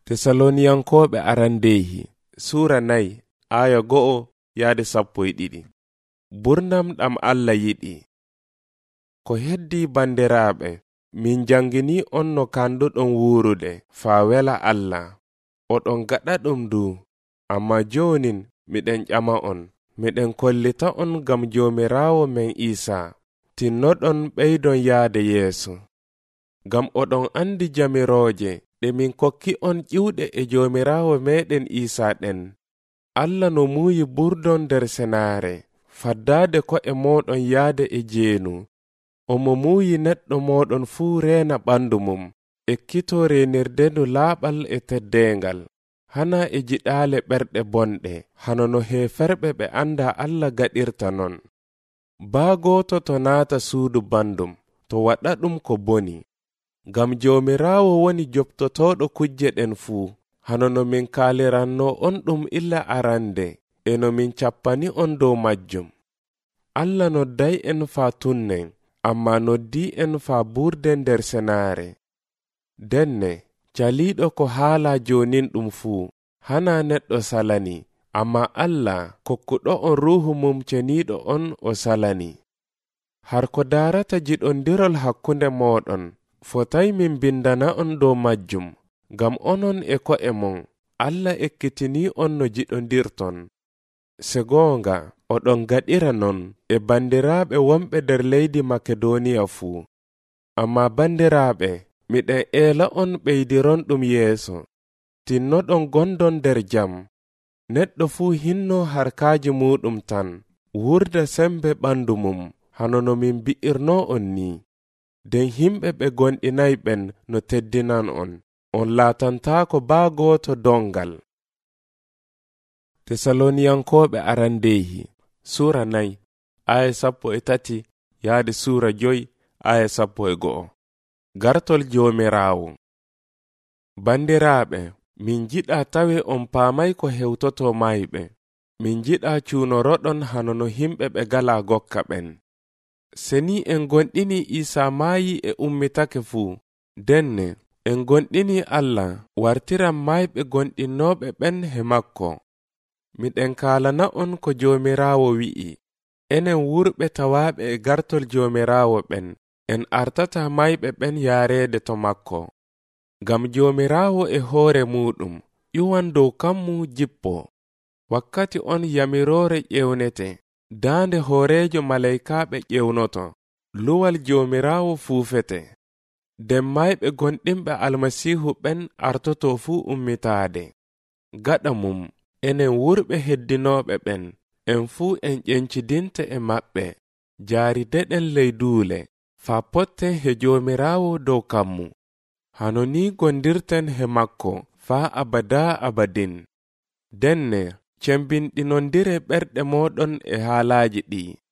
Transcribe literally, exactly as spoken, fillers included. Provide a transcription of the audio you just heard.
Tesaloniyankoɓe arandehi Sura nayi aya go'o yaade sappo e ɗiɗi. Burnam ɗam Allah yiɗi. Ko heddi bandiraɓe, min jangini on no kanduɗon wurude faa wela Allah. Oɗon gaɗa ɗum du, amma jonin miɗen ƴama on, miɗen kollita on gam Jomirawo men Isa, tinnoɗon ɓeydon yaade yeeso. Gam oɗon andi jamiroje ɗe min kokki on ƴiwɗe e Jomirawo meɗen Isa ɗen. Allah no muuyi burdon nder senare, faddade ko e moɗon yaade e jeenu. Omo muuyi neɗɗo moɗon fuu reena ɓandu mum, ekkito renirde ndu laaɓal e teddengal, hana e jiɗaale ɓerɗe bonɗe, hano no heferɓe ɓe anda Allah gaɗirta non. Baa gooto to naata suudu bandum, to waɗa ɗum ko boni. Gam Jomirawo woni joptotoɗo kujje ɗen fuu, hano no min kaaliranno on ɗum illa arande, e no min cappani on dow majjum. Allah nodday en faa tunnen, amma noddi en faa burde nder senare. Denne, caliɗo ko haala jonin ɗum fuu, hana neɗɗo salani, amma Allah kokkuɗo on ruhu mum ceniɗo on o salani. Har ko darata jiɗondirol hakkunde moɗon, fotai min bindana on dow majjum, gam onon e ko'e mon, Allah ekkitini on no jiɗondirton. Se goonga, oɗon gaɗira non e bandiraɓe wonɓe nder leydi Makedoniya fuu. Amma bandiraɓe, miɗen eela on ɓeydiron ɗum yeeso, tinnoɗon gondon nder jam. Neɗɗo fuu hinno harkaaji muɗum tan, wurda sembe ɓandu mum, hano no min bi'irno on ni. Den himɓe ɓe gonɗinay ɓen no teddinan on, on laatantaako baa gooto dongal. Tesaloniyankoɓe arandehi Sura nayi aya sappo e tati yaade Sura joyi aya sappo e go'o. Gartol Jomirawo. Bandiraɓe, min jiɗa tawe on paamay ko hewtoto mayɓe. Min jiɗa cuunoroɗon hano no himɓe ɓe gala gokka ɓen. Seni en gonɗini Isa maayi e ummitake fuu, denne en gonɗini Allah wartiran mayɓe gonɗinnoɓe ɓen he makko. Miɗen kaalana on ko Jomirawo wi'i, enen wurɓe tawaɓe e gartol Jomirawo ɓen, en artata mayɓe ɓen yaareede to makko. Gam Jomirawo e hoore muɗum ƴuwan dow kammu jippo. Wakkati on yamirore ƴewnete, daande hoorejo malaikaɓe ƴewnoto, luwal Jomirawo fuufete. Den mayɓe gonɗinɓe almasihu ɓen artoto fuu ummitaade. Gaɗa mum, enen wurɓe heddinoɓe ɓen, en fuu en ƴencidinte e maɓɓe, jaari deɗen ley duule, faa potten he Jomirawo dow kammu. Hano ni gondirten he makko faa abada abadin. Denne, cembinɗinondire ɓerɗe moɗon e haalaaji ɗi.